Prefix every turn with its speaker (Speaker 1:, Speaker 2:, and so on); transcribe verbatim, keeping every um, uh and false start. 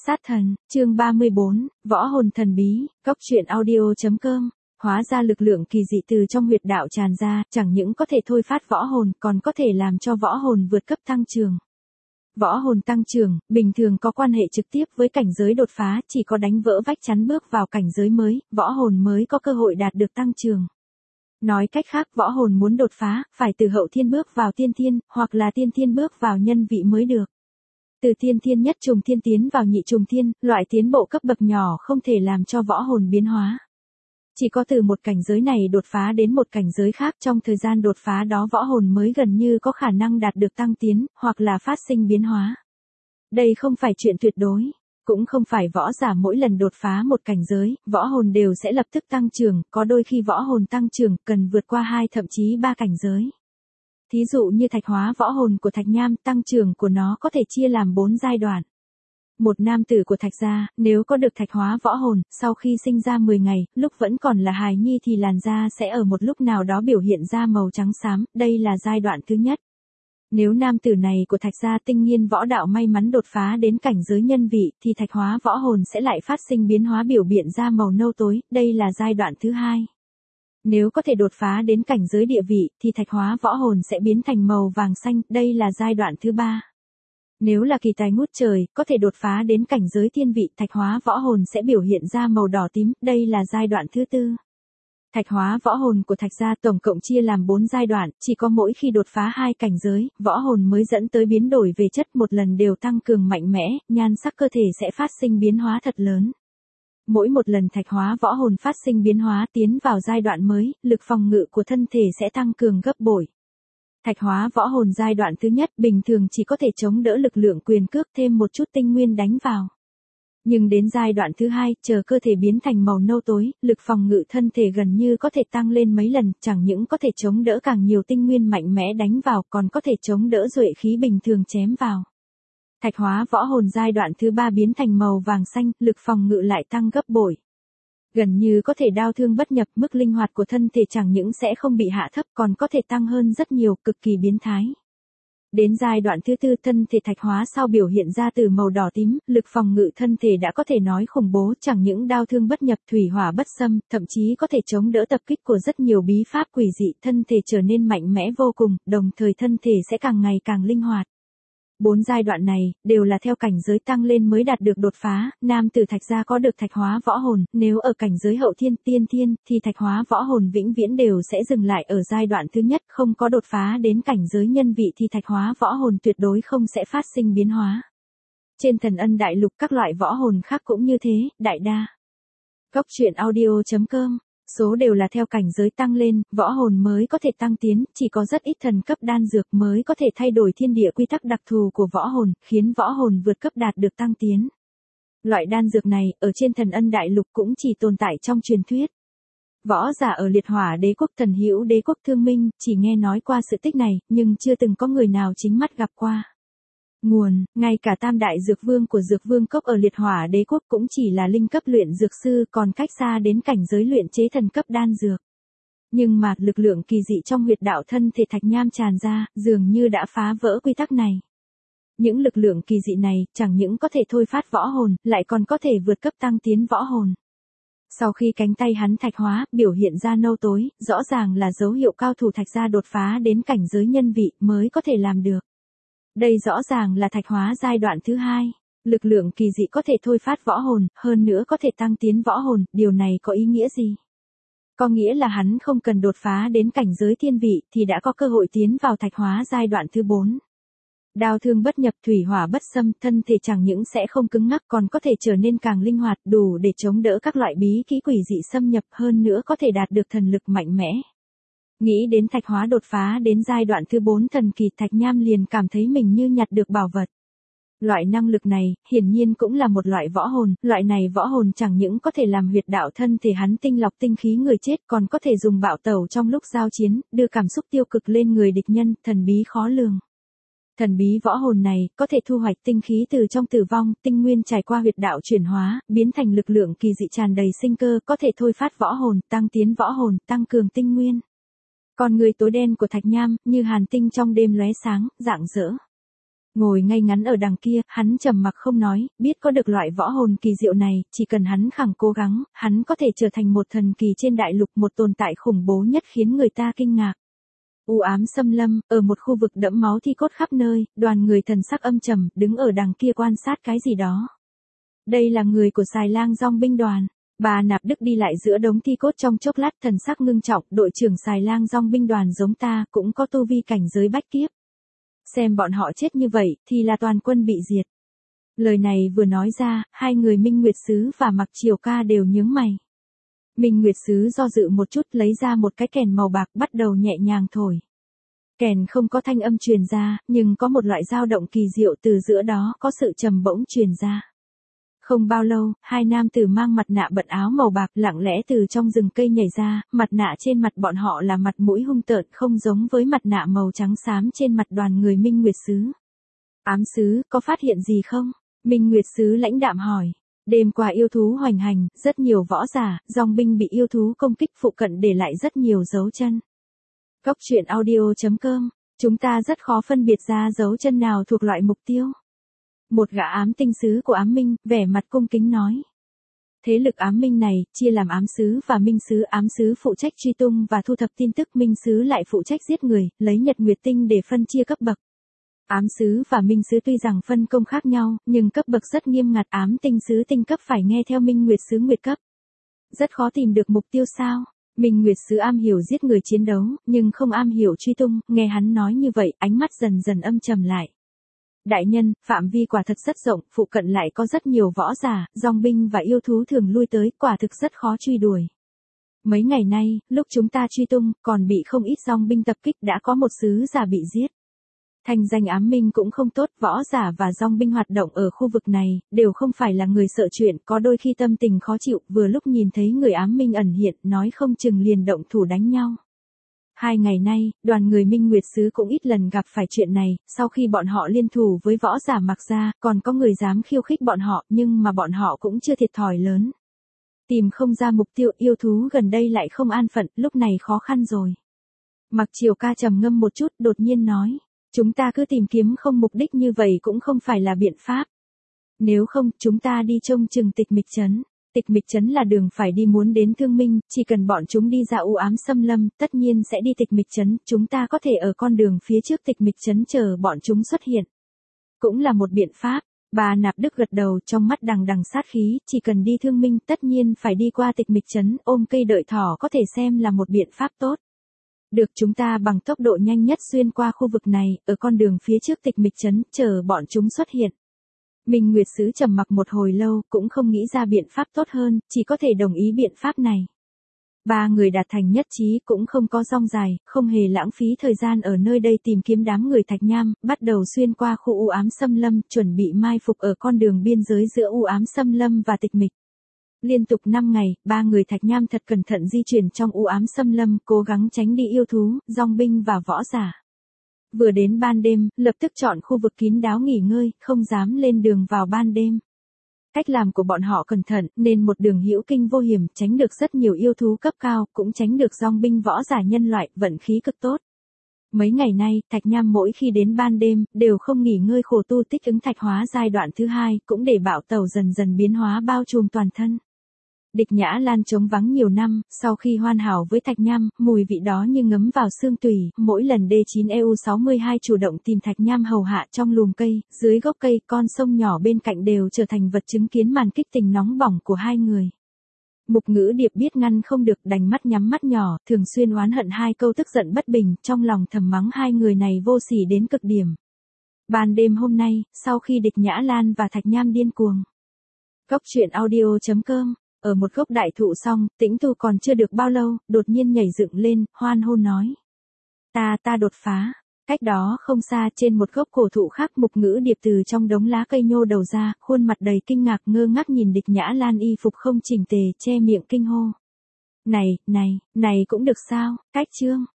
Speaker 1: Sát thần, chương ba mươi bốn, võ hồn thần bí, cốc truyện audio.com. Hóa ra lực lượng kỳ dị từ trong huyệt đạo tràn ra, chẳng những có thể thôi phát võ hồn, còn có thể làm cho võ hồn vượt cấp tăng trưởng. Võ hồn tăng trưởng, bình thường có quan hệ trực tiếp với cảnh giới đột phá, chỉ có đánh vỡ vách chắn bước vào cảnh giới mới, võ hồn mới có cơ hội đạt được tăng trưởng. Nói cách khác, võ hồn muốn đột phá, phải từ hậu thiên bước vào tiên thiên, hoặc là tiên thiên bước vào nhân vị mới được. Từ tiên thiên nhất trùng thiên tiến vào nhị trùng thiên, loại tiến bộ cấp bậc nhỏ không thể làm cho võ hồn biến hóa. Chỉ có từ một cảnh giới này đột phá đến một cảnh giới khác, trong thời gian đột phá đó võ hồn mới gần như có khả năng đạt được tăng tiến, hoặc là phát sinh biến hóa. Đây không phải chuyện tuyệt đối, cũng không phải võ giả mỗi lần đột phá một cảnh giới, võ hồn đều sẽ lập tức tăng trưởng, có đôi khi võ hồn tăng trưởng cần vượt qua hai thậm chí ba cảnh giới. Thí dụ như thạch hóa võ hồn của Thạch Nham, tăng trưởng của nó có thể chia làm bốn giai đoạn. Một nam tử của Thạch gia, nếu có được thạch hóa võ hồn, sau khi sinh ra mười ngày, lúc vẫn còn là hài nhi thì làn da sẽ ở một lúc nào đó biểu hiện ra màu trắng xám, đây là giai đoạn thứ nhất. Nếu nam tử này của Thạch gia tinh nghiên võ đạo may mắn đột phá đến cảnh giới nhân vị, thì thạch hóa võ hồn sẽ lại phát sinh biến hóa biểu hiện ra màu nâu tối, đây là giai đoạn thứ hai. Nếu có thể đột phá đến cảnh giới địa vị, thì thạch hóa võ hồn sẽ biến thành màu vàng xanh, đây là giai đoạn thứ ba. Nếu là kỳ tài ngút trời, có thể đột phá đến cảnh giới thiên vị, thạch hóa võ hồn sẽ biểu hiện ra màu đỏ tím, đây là giai đoạn thứ tư. Thạch hóa võ hồn của Thạch gia tổng cộng chia làm bốn giai đoạn, chỉ có mỗi khi đột phá hai cảnh giới, võ hồn mới dẫn tới biến đổi về chất, một lần đều tăng cường mạnh mẽ, nhan sắc cơ thể sẽ phát sinh biến hóa thật lớn. Mỗi một lần thạch hóa võ hồn phát sinh biến hóa tiến vào giai đoạn mới, lực phòng ngự của thân thể sẽ tăng cường gấp bội. Thạch hóa võ hồn giai đoạn thứ nhất bình thường chỉ có thể chống đỡ lực lượng quyền cước, thêm một chút tinh nguyên đánh vào. Nhưng đến giai đoạn thứ hai, chờ cơ thể biến thành màu nâu tối, lực phòng ngự thân thể gần như có thể tăng lên mấy lần, chẳng những có thể chống đỡ càng nhiều tinh nguyên mạnh mẽ đánh vào, còn có thể chống đỡ duệ khí bình thường chém vào. Thạch hóa võ hồn giai đoạn thứ ba biến thành màu vàng xanh, lực phòng ngự lại tăng gấp bội. Gần như có thể đao thương bất nhập, mức linh hoạt của thân thể chẳng những sẽ không bị hạ thấp còn có thể tăng hơn rất nhiều, cực kỳ biến thái. Đến giai đoạn thứ tư, thân thể thạch hóa sau biểu hiện ra từ màu đỏ tím, lực phòng ngự thân thể đã có thể nói khủng bố, chẳng những đao thương bất nhập, thủy hỏa bất xâm, thậm chí có thể chống đỡ tập kích của rất nhiều bí pháp quỷ dị, thân thể trở nên mạnh mẽ vô cùng, đồng thời thân thể sẽ càng ngày càng linh hoạt. Bốn giai đoạn này, đều là theo cảnh giới tăng lên mới đạt được đột phá, nam tử Thạch gia có được thạch hóa võ hồn, nếu ở cảnh giới hậu thiên, tiên thiên, thì thạch hóa võ hồn vĩnh viễn đều sẽ dừng lại ở giai đoạn thứ nhất, không có đột phá đến cảnh giới nhân vị thì thạch hóa võ hồn tuyệt đối không sẽ phát sinh biến hóa. Trên Thần Ân Đại Lục các loại võ hồn khác cũng như thế, đại đa. Cốc truyện audio.com. Số đều là theo cảnh giới tăng lên, võ hồn mới có thể tăng tiến, chỉ có rất ít thần cấp đan dược mới có thể thay đổi thiên địa quy tắc đặc thù của võ hồn, khiến võ hồn vượt cấp đạt được tăng tiến. Loại đan dược này, ở trên Thần Ân Đại Lục cũng chỉ tồn tại trong truyền thuyết. Võ giả ở Liệt Hỏa Đế quốc, Thần Hữu Đế quốc Thương Minh, chỉ nghe nói qua sự tích này, nhưng chưa từng có người nào chính mắt gặp qua. Nguồn, ngay cả tam đại dược vương của dược vương cốc ở Liệt Hỏa Đế quốc cũng chỉ là linh cấp luyện dược sư, còn cách xa đến cảnh giới luyện chế thần cấp đan dược. Nhưng mà, lực lượng kỳ dị trong huyệt đạo thân thể Thạch Nham tràn ra, dường như đã phá vỡ quy tắc này. Những lực lượng kỳ dị này, chẳng những có thể thôi phát võ hồn, lại còn có thể vượt cấp tăng tiến võ hồn. Sau khi cánh tay hắn thạch hóa, biểu hiện ra nâu tối, rõ ràng là dấu hiệu cao thủ Thạch gia đột phá đến cảnh giới nhân vị mới có thể làm được. Đây rõ ràng là thạch hóa giai đoạn thứ hai. Lực lượng kỳ dị có thể thôi phát võ hồn, hơn nữa có thể tăng tiến võ hồn, điều này có ý nghĩa gì? Có nghĩa là hắn không cần đột phá đến cảnh giới thiên vị thì đã có cơ hội tiến vào thạch hóa giai đoạn thứ bốn. Đao thương bất nhập, thủy hỏa bất xâm, thân thể chẳng những sẽ không cứng ngắc còn có thể trở nên càng linh hoạt, đủ để chống đỡ các loại bí kỹ quỷ dị xâm nhập, hơn nữa có thể đạt được thần lực mạnh mẽ. Nghĩ đến thạch hóa đột phá đến giai đoạn thứ bốn thần kỳ, Thạch Nham liền cảm thấy mình như nhặt được bảo vật. Loại năng lực này, hiển nhiên cũng là một loại võ hồn, loại này võ hồn chẳng những có thể làm huyệt đạo thân thể hắn tinh lọc tinh khí người chết, còn có thể dùng bạo tẩu trong lúc giao chiến, đưa cảm xúc tiêu cực lên người địch nhân, thần bí khó lường. Thần bí võ hồn này, có thể thu hoạch tinh khí từ trong tử vong, tinh nguyên trải qua huyệt đạo chuyển hóa, biến thành lực lượng kỳ dị tràn đầy sinh cơ, có thể thôi phát võ hồn, tăng tiến võ hồn, tăng cường tinh nguyên. Con người tối đen của Thạch Nham, như hàn tinh trong đêm lóe sáng, rạng rỡ. Ngồi ngay ngắn ở đằng kia, hắn trầm mặc không nói, biết có được loại võ hồn kỳ diệu này, chỉ cần hắn khẳng cố gắng, hắn có thể trở thành một thần kỳ trên đại lục, một tồn tại khủng bố nhất khiến người ta kinh ngạc. U ám xâm lâm, ở một khu vực đẫm máu thi cốt khắp nơi, đoàn người thần sắc âm trầm, đứng ở đằng kia quan sát cái gì đó. Đây là người của Xài Lang Dong binh đoàn. Bà Nạp Đức đi lại giữa đống thi cốt trong chốc lát, thần sắc ngưng trọng, đội trưởng Xài Lang Dong binh đoàn giống ta, cũng có tu vi cảnh giới bách kiếp. Xem bọn họ chết như vậy, thì là toàn quân bị diệt. Lời này vừa nói ra, hai người Minh Nguyệt Sứ và Mặc Triều Ca đều nhướng mày. Minh Nguyệt Sứ do dự một chút, lấy ra một cái kèn màu bạc, bắt đầu nhẹ nhàng thổi. Kèn không có thanh âm truyền ra, nhưng có một loại dao động kỳ diệu từ giữa đó, có sự trầm bổng truyền ra. Không bao lâu, hai nam tử mang mặt nạ bận áo màu bạc lặng lẽ từ trong rừng cây nhảy ra, mặt nạ trên mặt bọn họ là mặt mũi hung tợn, không giống với mặt nạ màu trắng xám trên mặt đoàn người Minh Nguyệt Sứ. Ám sứ, có phát hiện gì không? Minh Nguyệt Sứ lãnh đạm hỏi. Đêm qua yêu thú hoành hành, rất nhiều võ giả, dòng binh bị yêu thú công kích, phụ cận để lại rất nhiều dấu chân. Cốc truyện audio chấm com, chúng ta rất khó phân biệt ra dấu chân nào thuộc loại mục tiêu. Một gã ám tinh sứ của ám minh, vẻ mặt cung kính nói. Thế lực ám minh này, chia làm ám sứ và minh sứ. Ám sứ phụ trách truy tung và thu thập tin tức, minh sứ lại phụ trách giết người, lấy nhật nguyệt tinh để phân chia cấp bậc. Ám sứ và minh sứ tuy rằng phân công khác nhau, nhưng cấp bậc rất nghiêm ngặt. Ám tinh sứ tinh cấp phải nghe theo minh nguyệt sứ nguyệt cấp. Rất khó tìm được mục tiêu sao? Minh Nguyệt Sứ am hiểu giết người chiến đấu, nhưng không am hiểu truy tung. Nghe hắn nói như vậy, ánh mắt dần dần âm trầm lại. Đại nhân, phạm vi quả thật rất rộng, phụ cận lại có rất nhiều võ giả, dòng binh và yêu thú thường lui tới, quả thực rất khó truy đuổi. Mấy ngày nay, lúc chúng ta truy tung, còn bị không ít dòng binh tập kích, đã có một sứ giả bị giết. Thành danh ám minh cũng không tốt, võ giả và dòng binh hoạt động ở khu vực này, đều không phải là người sợ chuyện, có đôi khi tâm tình khó chịu, vừa lúc nhìn thấy người ám minh ẩn hiện, nói không chừng liền động thủ đánh nhau. Hai ngày nay, đoàn người Minh Nguyệt Sứ cũng ít lần gặp phải chuyện này, sau khi bọn họ liên thủ với võ giả Mặc gia, còn có người dám khiêu khích bọn họ, nhưng mà bọn họ cũng chưa thiệt thòi lớn. Tìm không ra mục tiêu, yêu thú gần đây lại không an phận, lúc này khó khăn rồi. Mặc Triều Ca trầm ngâm một chút, đột nhiên nói. Chúng ta cứ tìm kiếm không mục đích như vậy cũng không phải là biện pháp. Nếu không, chúng ta đi trông chừng Tịch Mịch Trấn. Tịch Mịch Trấn là đường phải đi muốn đến Thương Minh, chỉ cần bọn chúng đi ra u ám xâm lâm, tất nhiên sẽ đi Tịch Mịch Trấn, chúng ta có thể ở con đường phía trước Tịch Mịch Trấn chờ bọn chúng xuất hiện. Cũng là một biện pháp. Bà Nạp Đức gật đầu, trong mắt đằng đằng sát khí, chỉ cần đi Thương Minh, tất nhiên phải đi qua Tịch Mịch Trấn, ôm cây đợi thỏ có thể xem là một biện pháp tốt. Được, chúng ta bằng tốc độ nhanh nhất xuyên qua khu vực này, ở con đường phía trước Tịch Mịch Trấn, chờ bọn chúng xuất hiện. Minh Nguyệt Sứ trầm mặc một hồi lâu, cũng không nghĩ ra biện pháp tốt hơn, chỉ có thể đồng ý biện pháp này. Ba người đạt thành nhất trí, cũng không có rong dài, không hề lãng phí thời gian ở nơi đây tìm kiếm đám người Thạch Nham, bắt đầu xuyên qua khu u ám xâm lâm, chuẩn bị mai phục ở con đường biên giới giữa u ám xâm lâm và Tịch Mịch. Liên tục năm ngày, ba người Thạch Nham thật cẩn thận di chuyển trong u ám xâm lâm, cố gắng tránh đi yêu thú, dòng binh và võ giả. Vừa đến ban đêm, lập tức chọn khu vực kín đáo nghỉ ngơi, không dám lên đường vào ban đêm. Cách làm của bọn họ cẩn thận, nên một đường hữu kinh vô hiểm, tránh được rất nhiều yêu thú cấp cao, cũng tránh được dòng binh võ giả nhân loại, vận khí cực tốt. Mấy ngày nay, Thạch Nham mỗi khi đến ban đêm, đều không nghỉ ngơi khổ tu tích ứng thạch hóa giai đoạn thứ hai, cũng để bạo tẩu dần dần biến hóa bao trùm toàn thân. Địch Nhã Lan trống vắng nhiều năm, sau khi hoàn hảo với Thạch Nham, mùi vị đó như ngấm vào xương tủy, mỗi lần D chín E U sáu mươi hai chủ động tìm Thạch Nham hầu hạ trong lùm cây, dưới gốc cây, con sông nhỏ bên cạnh đều trở thành vật chứng kiến màn kích tình nóng bỏng của hai người. Mục Ngữ Điệp biết ngăn không được, đành mắt nhắm mắt nhỏ, thường xuyên oán hận hai câu, tức giận bất bình, trong lòng thầm mắng hai người này vô sỉ đến cực điểm. Ban đêm hôm nay, sau khi Địch Nhã Lan và Thạch Nham điên cuồng. Cốc truyện audio chấm com. Ở một gốc đại thụ xong, Tĩnh Tu còn chưa được bao lâu, đột nhiên nhảy dựng lên, hoan hô nói. Ta ta đột phá. Cách đó không xa, trên một gốc cổ thụ khác, Mục Ngữ Điệp từ trong đống lá cây nhô đầu ra, khuôn mặt đầy kinh ngạc ngơ ngác nhìn Địch Nhã Lan y phục không chỉnh tề, che miệng kinh hô. Này, này, này cũng được sao, cách chương.